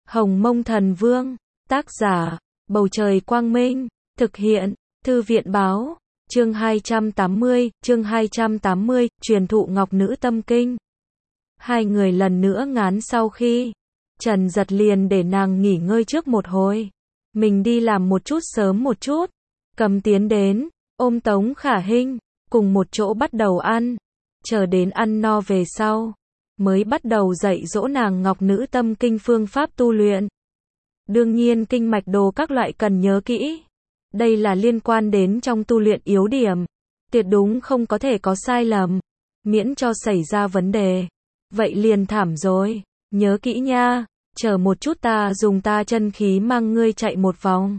Hồng Mông Thần Vương, tác giả, Bầu Trời Quang Minh, thực hiện, Thư viện Báo, chương 280, truyền thụ Ngọc Nữ Tâm Kinh. Hai người lần nữa ngán sau khi, Trần Giật liền để nàng nghỉ ngơi trước một hồi. Mình đi làm một chút sớm một chút, cầm tiến đến, ôm Tống Khả Hinh, cùng một chỗ bắt đầu ăn. Chờ đến ăn no về sau, mới bắt đầu dạy dỗ nàng Ngọc Nữ Tâm Kinh phương pháp tu luyện. Đương nhiên kinh mạch đồ các loại cần nhớ kỹ. Đây là liên quan đến trong tu luyện yếu điểm. Tuyệt đúng không có thể có sai lầm. Miễn cho xảy ra vấn đề. Vậy liền thảm rồi. Nhớ kỹ nha. Chờ một chút ta dùng ta chân khí mang ngươi chạy một vòng.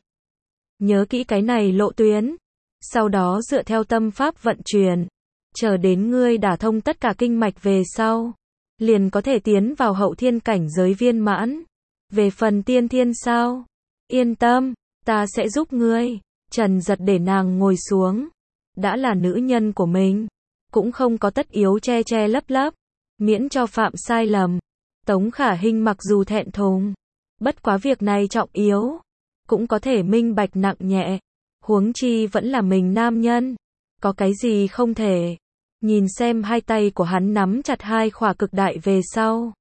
Nhớ kỹ cái này lộ tuyến. Sau đó dựa theo tâm pháp vận chuyển. Chờ đến ngươi đả thông tất cả kinh mạch về sau. Liền có thể tiến vào hậu thiên cảnh giới viên mãn. Về phần tiên thiên sao? Yên tâm, ta sẽ giúp ngươi. Trần Giật để nàng ngồi xuống. Đã là nữ nhân của mình. Cũng không có tất yếu che che lấp lấp. Miễn cho phạm sai lầm. Tống Khả Hinh mặc dù thẹn thùng. Bất quá việc này trọng yếu. Cũng có thể minh bạch nặng nhẹ. Huống chi vẫn là mình nam nhân. Có cái gì không thể. Nhìn xem hai tay của hắn nắm chặt hai khỏa cực đại về sau.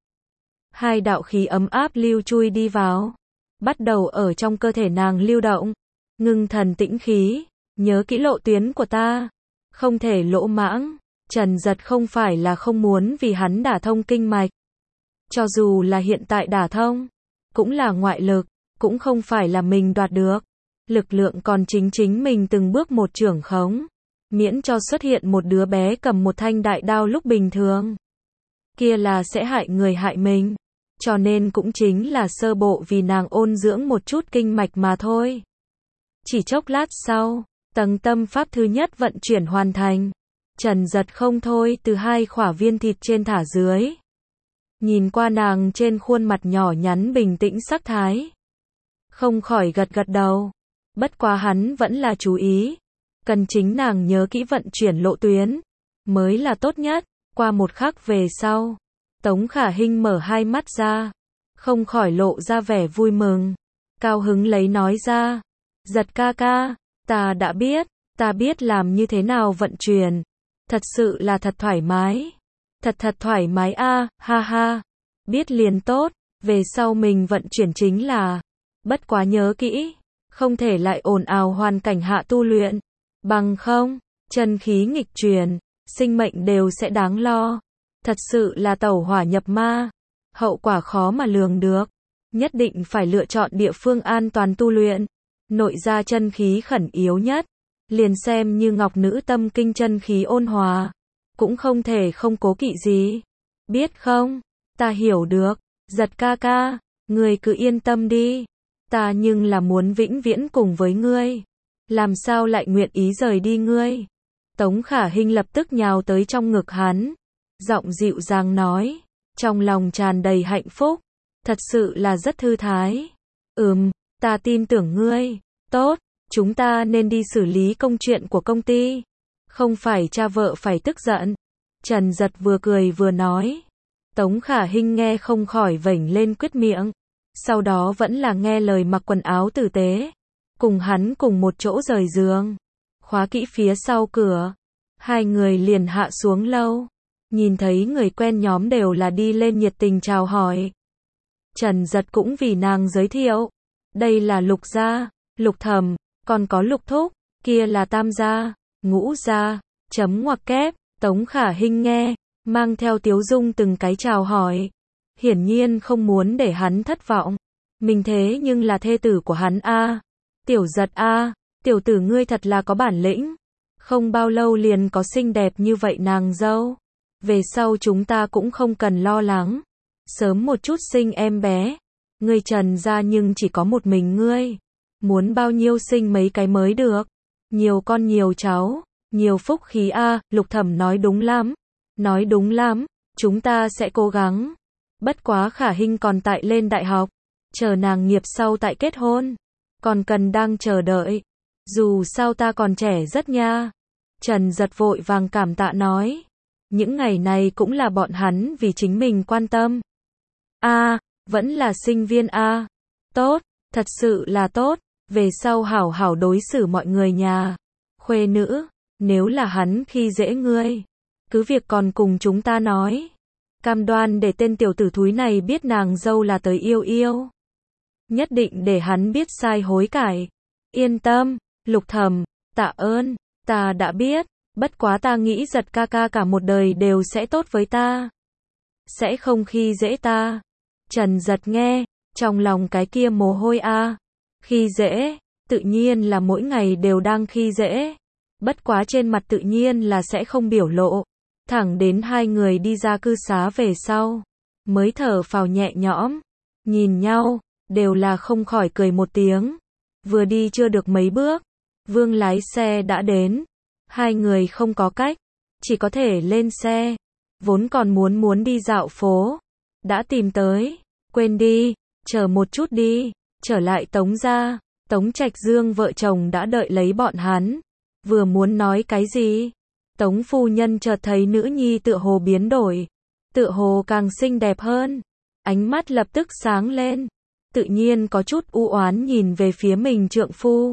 Hai đạo khí ấm áp lưu chui đi vào. Bắt đầu ở trong cơ thể nàng lưu động. Ngưng thần tĩnh khí. Nhớ kỹ lộ tuyến của ta. Không thể lỗ mãng. Trần Giật không phải là không muốn vì hắn đả thông kinh mạch. Cho dù là hiện tại đả thông. Cũng là ngoại lực. Cũng không phải là mình đoạt được. Lực lượng còn chính mình từng bước một trưởng khống. Miễn cho xuất hiện một đứa bé cầm một thanh đại đao lúc bình thường. Kia là sẽ hại người hại mình. Cho nên cũng chính là sơ bộ vì nàng ôn dưỡng một chút kinh mạch mà thôi. Chỉ chốc lát sau, tầng tâm pháp thứ nhất vận chuyển hoàn thành. Trần Giật không thôi từ hai khỏa viên thịt trên thả dưới. Nhìn qua nàng trên khuôn mặt nhỏ nhắn bình tĩnh sắc thái. Không khỏi gật gật đầu. Bất quá hắn vẫn là chú ý. Cần chính nàng nhớ kỹ vận chuyển lộ tuyến. Mới là tốt nhất. Qua một khắc về sau. Tống Khả Hinh mở hai mắt ra. Không khỏi lộ ra vẻ vui mừng. Cao hứng lấy nói ra. Giật ca ca. Ta biết làm như thế nào vận chuyển. Thật sự là thật thoải mái. Thật thoải mái a, ha ha. Biết liền tốt. Về sau mình vận chuyển chính là. Bất quá nhớ kỹ. Không thể lại ồn ào hoàn cảnh hạ tu luyện. Bằng không, chân khí nghịch chuyển, sinh mệnh đều sẽ đáng lo. Thật sự là tẩu hỏa nhập ma. Hậu quả khó mà lường được. Nhất định phải lựa chọn địa phương an toàn tu luyện. Nội ra chân khí khẩn yếu nhất. Liền xem như Ngọc Nữ Tâm Kinh chân khí ôn hòa. Cũng không thể không cố kỵ gì. Biết không? Ta hiểu được. Giật ca ca, ngươi cứ yên tâm đi. Ta nhưng là muốn vĩnh viễn cùng với ngươi. Làm sao lại nguyện ý rời đi ngươi? Tống Khả Hinh lập tức nhào tới trong ngực hắn. Giọng dịu dàng nói. Trong lòng tràn đầy hạnh phúc. Thật sự là rất thư thái. Ta tin tưởng ngươi. Tốt, chúng ta nên đi xử lý công chuyện của công ty. Không phải cha vợ phải tức giận. Trần Giật vừa cười vừa nói. Tống Khả Hinh nghe không khỏi vểnh lên quyết miệng. Sau đó vẫn là nghe lời mặc quần áo tử tế. Cùng hắn cùng một chỗ rời giường. Khóa kỹ phía sau cửa. Hai người liền hạ xuống lâu. Nhìn thấy người quen nhóm đều là đi lên nhiệt tình chào hỏi. Trần Giật cũng vì nàng giới thiệu. Đây là Lục gia, Lục thẩm, còn có Lục thúc, kia là Tam gia, Ngũ gia, chấm ngoặc kép. Tống Khả Hinh nghe, mang theo tiếu dung từng cái chào hỏi. Hiển nhiên không muốn để hắn thất vọng. Mình thế nhưng là thê tử của hắn a. Tiểu Giật a, tiểu tử ngươi thật là có bản lĩnh. Không bao lâu liền có xinh đẹp như vậy nàng dâu. Về sau chúng ta cũng không cần lo lắng. Sớm một chút sinh em bé. Ngươi Trần gia nhưng chỉ có một mình ngươi. Muốn bao nhiêu sinh mấy cái mới được. Nhiều con nhiều cháu. Nhiều phúc khí a. Lục thẩm nói đúng lắm. Nói đúng lắm. Chúng ta sẽ cố gắng. Bất quá Khả Hinh còn tại lên đại học. Chờ nàng nghiệp sau tại kết hôn. Còn cần đang chờ đợi. Dù sao ta còn trẻ rất nha. Trần Giật vội vàng cảm tạ nói. Những ngày này cũng là bọn hắn vì chính mình quan tâm. vẫn là sinh viên a. Tốt, thật sự là tốt, về sau hảo hảo đối xử mọi người nhà. Khuê nữ, nếu là hắn khi dễ ngươi, cứ việc còn cùng chúng ta nói. Cam đoan để tên tiểu tử thúi này biết nàng dâu là tới yêu yêu. Nhất định để hắn biết sai hối cải. Yên tâm, Lục Thẩm, tạ ơn, ta đã biết, bất quá ta nghĩ Giật ca ca cả một đời đều sẽ tốt với ta. Sẽ không khi dễ ta. Trần Giật nghe, trong lòng cái kia mồ hôi a. Khi dễ, tự nhiên là mỗi ngày đều đang khi dễ. Bất quá trên mặt tự nhiên là sẽ không biểu lộ. Thẳng đến hai người đi ra cư xá về sau, mới thở phào nhẹ nhõm. Nhìn nhau, đều là không khỏi cười một tiếng. Vừa đi chưa được mấy bước, Vương lái xe đã đến. Hai người không có cách, chỉ có thể lên xe. Vốn còn muốn đi dạo phố, đã tìm tới. Quên đi, chờ một chút đi. Trở lại Tống gia, Tống Trạch Dương vợ chồng đã đợi lấy bọn hắn. Vừa muốn nói cái gì, Tống phu nhân chợt thấy nữ nhi tựa hồ biến đổi, tựa hồ càng xinh đẹp hơn. Ánh mắt lập tức sáng lên, tự nhiên có chút u oán nhìn về phía mình trượng phu.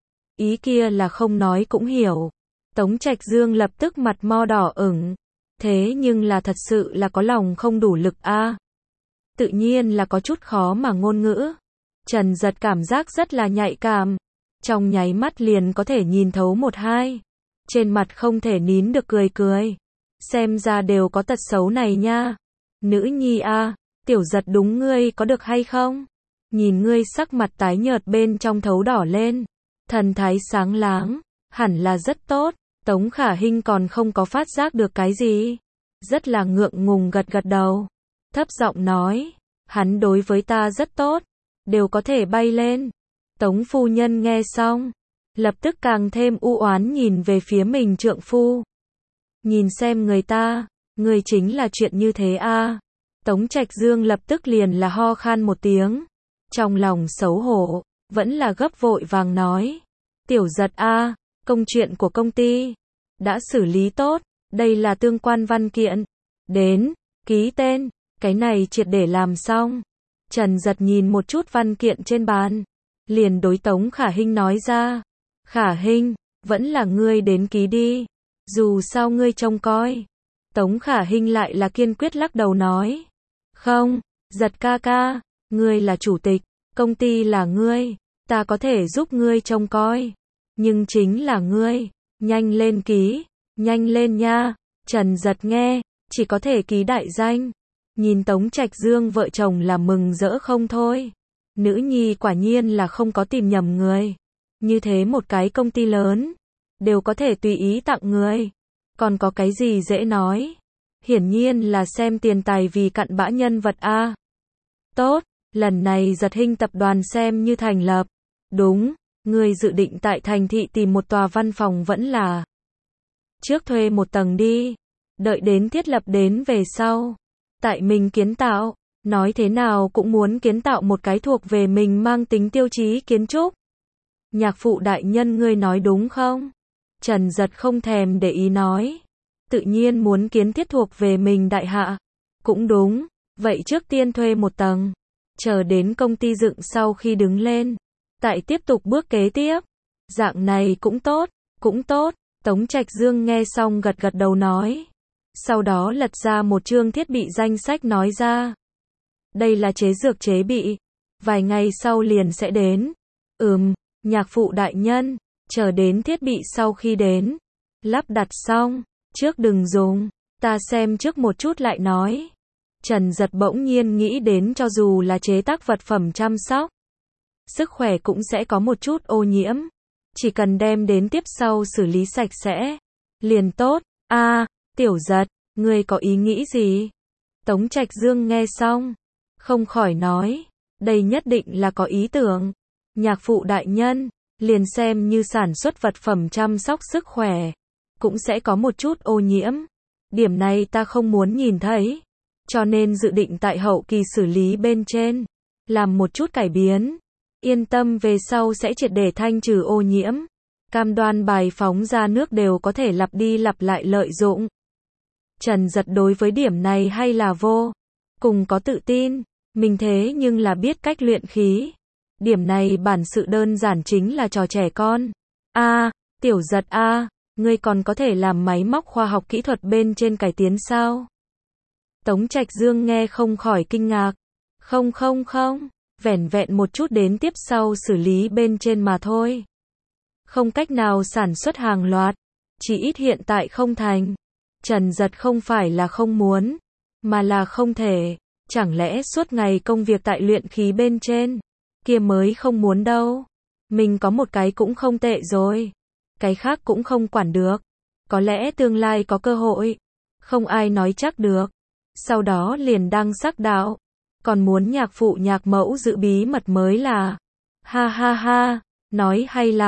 Ý kia là không nói cũng hiểu. Tống Trạch Dương lập tức mặt mo đỏ ửng. Thế nhưng là thật sự là có lòng không đủ lực a. Tự nhiên là có chút khó mà ngôn ngữ. Trần Giật cảm giác rất là nhạy cảm. Trong nháy mắt liền có thể nhìn thấu một hai. Trên mặt không thể nín được cười. Xem ra đều có tật xấu này nha. Nữ nhi a, Tiểu Giật đúng ngươi có được hay không? Nhìn ngươi sắc mặt tái nhợt bên trong thấu đỏ lên. Thần thái sáng láng, hẳn là rất tốt. Tống Khả Hinh còn không có phát giác được cái gì. Rất là ngượng ngùng gật đầu. Thấp giọng nói, hắn đối với ta rất tốt, đều có thể bay lên. Tống phu nhân nghe xong, lập tức càng thêm u oán nhìn về phía mình trượng phu. Nhìn xem người chính là chuyện như thế a. Tống Trạch Dương lập tức liền là ho khan một tiếng. Trong lòng xấu hổ, vẫn là gấp vội vàng nói. Tiểu Giật a, công chuyện của công ty đã xử lý tốt, đây là tương quan văn kiện. Đến, ký tên, cái này triệt để làm xong. Trần Giật nhìn một chút văn kiện trên bàn, liền đối Tống Khả Hinh nói ra. Khả Hinh, vẫn là ngươi đến ký đi, dù sao ngươi trông coi. Tống Khả Hinh lại là kiên quyết lắc đầu nói. Không, Giật ca ca, ngươi là chủ tịch, công ty là ngươi, ta có thể giúp ngươi trông coi. Nhưng chính là ngươi, nhanh lên ký, nhanh lên nha. Trần Giật nghe, chỉ có thể ký đại danh. Nhìn Tống Trạch Dương vợ chồng là mừng rỡ không thôi. Nữ nhi quả nhiên là không có tìm nhầm người. Như thế một cái công ty lớn, đều có thể tùy ý tặng người. Còn có cái gì dễ nói. Hiển nhiên là xem tiền tài vì cặn bã nhân vật a. Tốt, lần này Giật Hinh tập đoàn xem như thành lập. Đúng, người dự định tại thành thị tìm một tòa văn phòng vẫn là trước thuê một tầng đi, đợi đến thiết lập đến về sau, tại mình kiến tạo, nói thế nào cũng muốn kiến tạo một cái thuộc về mình mang tính tiêu chí kiến trúc. Nhạc phụ đại nhân ngươi nói đúng không? Trần Giật không thèm để ý nói. Tự nhiên muốn kiến thiết thuộc về mình đại hạ. Cũng đúng, vậy trước tiên thuê một tầng, chờ đến công ty dựng sau khi đứng lên, tại tiếp tục bước kế tiếp. Dạng này cũng tốt, cũng tốt. Tống Trạch Dương nghe xong gật đầu nói. Sau đó lật ra một chương thiết bị danh sách nói ra. Đây là chế dược chế bị, vài ngày sau liền sẽ đến. Nhạc phụ đại nhân, chờ đến thiết bị sau khi đến, lắp đặt xong, trước đừng dùng, ta xem trước một chút lại nói. Trần Giật bỗng nhiên nghĩ đến cho dù là chế tác vật phẩm chăm sóc, sức khỏe cũng sẽ có một chút ô nhiễm. Chỉ cần đem đến tiếp sau xử lý sạch sẽ, liền tốt. Tiểu Giật, ngươi có ý nghĩ gì? Tống Trạch Dương nghe xong, không khỏi nói, đây nhất định là có ý tưởng. Nhạc phụ đại nhân, liền xem như sản xuất vật phẩm chăm sóc sức khỏe, cũng sẽ có một chút ô nhiễm. Điểm này ta không muốn nhìn thấy, cho nên dự định tại hậu kỳ xử lý bên trên, làm một chút cải biến. Yên tâm về sau sẽ triệt để thanh trừ ô nhiễm. Cam đoan bài phóng ra nước đều có thể lặp đi lặp lại lợi dụng. Trần Giật đối với điểm này hay là vô cùng có tự tin. Mình thế nhưng là biết cách luyện khí. Điểm này bản sự đơn giản chính là trò trẻ con. Tiểu Giật ngươi còn có thể làm máy móc khoa học kỹ thuật bên trên cải tiến sao? Tống Trạch Dương nghe không khỏi kinh ngạc. Không, vẻn vẹn một chút đến tiếp sau xử lý bên trên mà thôi. Không cách nào sản xuất hàng loạt, chỉ ít hiện tại không thành. Trần Giật không phải là không muốn, mà là không thể. Chẳng lẽ suốt ngày công việc tại luyện khí bên trên, kia mới không muốn đâu. Mình có một cái cũng không tệ rồi. Cái khác cũng không quản được. Có lẽ tương lai có cơ hội. Không ai nói chắc được. Sau đó liền đăng sắc đạo. Còn muốn nhạc phụ nhạc mẫu giữ bí mật mới là. Ha, nói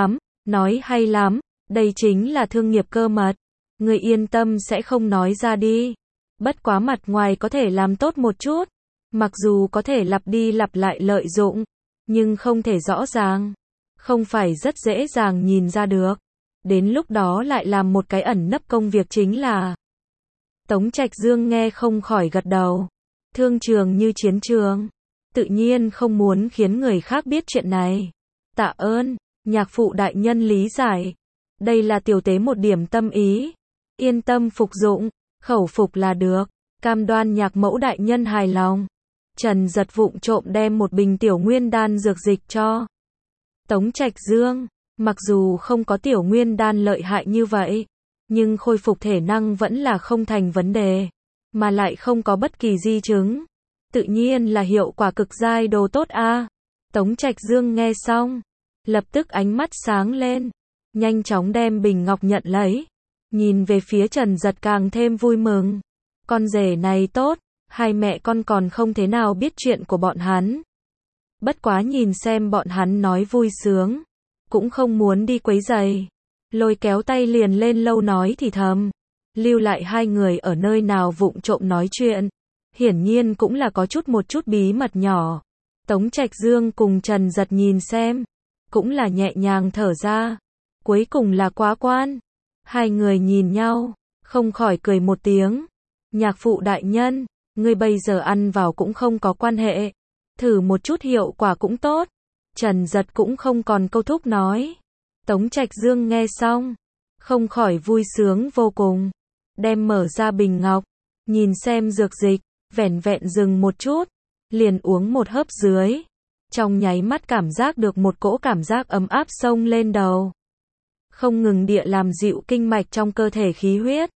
hay lắm. Đây chính là thương nghiệp cơ mật. Người yên tâm sẽ không nói ra đi. Bất quá mặt ngoài có thể làm tốt một chút. Mặc dù có thể lặp đi lặp lại lợi dụng, nhưng không thể rõ ràng. Không phải rất dễ dàng nhìn ra được. Đến lúc đó lại làm một cái ẩn nấp công việc chính là. Tống Trạch Dương nghe không khỏi gật đầu. Thương trường như chiến trường. Tự nhiên không muốn khiến người khác biết chuyện này. Tạ ơn, nhạc phụ đại nhân lý giải. Đây là tiểu tế một điểm tâm ý. Yên tâm phục dụng, khẩu phục là được. Cam đoan nhạc mẫu đại nhân hài lòng. Trần Giật vụng trộm đem một bình tiểu nguyên đan dược dịch cho Tống Trạch Dương. Mặc dù không có tiểu nguyên đan lợi hại như vậy, nhưng khôi phục thể năng vẫn là không thành vấn đề, mà lại không có bất kỳ di chứng. Tự nhiên là hiệu quả cực giai đồ tốt a. Tống Trạch Dương nghe xong, lập tức ánh mắt sáng lên, nhanh chóng đem bình ngọc nhận lấy, nhìn về phía Trần Giật càng thêm vui mừng. Con rể này tốt, hai mẹ con còn không thế nào biết chuyện của bọn hắn. Bất quá nhìn xem bọn hắn nói vui sướng, cũng không muốn đi quấy rầy. Lôi kéo tay liền lên lâu nói thì thầm, lưu lại hai người ở nơi nào vụng trộm nói chuyện. Hiển nhiên cũng là có một chút bí mật nhỏ. Tống Trạch Dương cùng Trần Giật nhìn xem, cũng là nhẹ nhàng thở ra. Cuối cùng là quá quan. Hai người nhìn nhau, không khỏi cười một tiếng. Nhạc phụ đại nhân, ngươi bây giờ ăn vào cũng không có quan hệ. Thử một chút hiệu quả cũng tốt. Trần Giật cũng không còn câu thúc nói. Tống Trạch Dương nghe xong, không khỏi vui sướng vô cùng. Đem mở ra bình ngọc, nhìn xem dược dịch, vẻn vẹn dừng một chút, liền uống một hớp dưới. Trong nháy mắt cảm giác được một cỗ cảm giác ấm áp xông lên đầu. Không ngừng địa làm dịu kinh mạch trong cơ thể khí huyết.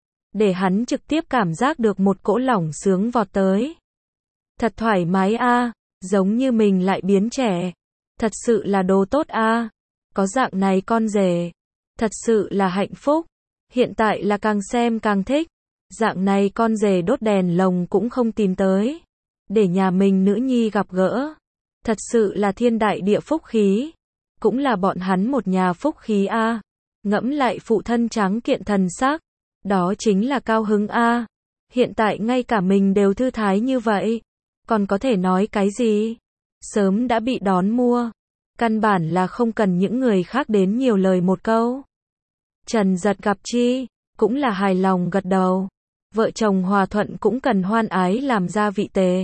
Để hắn trực tiếp cảm giác được một cỗ lỏng sướng vọt tới. Thật thoải mái a, giống như mình lại biến trẻ. Thật sự là đồ tốt a. Có dạng này con rể, thật sự là hạnh phúc. Hiện tại là càng xem càng thích. Dạng này con rể đốt đèn lồng cũng không tìm tới. Để nhà mình nữ nhi gặp gỡ. Thật sự là thiên đại địa phúc khí. Cũng là bọn hắn một nhà phúc khí a. Ngẫm lại phụ thân tráng kiện thần sắc, đó chính là cao hứng a. Hiện tại ngay cả mình đều thư thái như vậy, còn có thể nói cái gì? Sớm đã bị đón mua. Căn bản là không cần những người khác đến nhiều lời một câu. Trần Giật gặp chi, cũng là hài lòng gật đầu. Vợ chồng hòa thuận cũng cần hoan ái làm ra vị tề.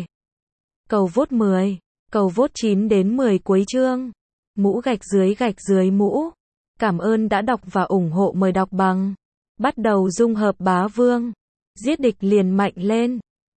Cầu vốt 10, cầu vốt 9 đến 10 cuối chương. Mũ gạch dưới mũ. Cảm ơn đã đọc và ủng hộ, mời đọc bằng. Bắt đầu dung hợp bá vương. Giết địch liền mạnh lên.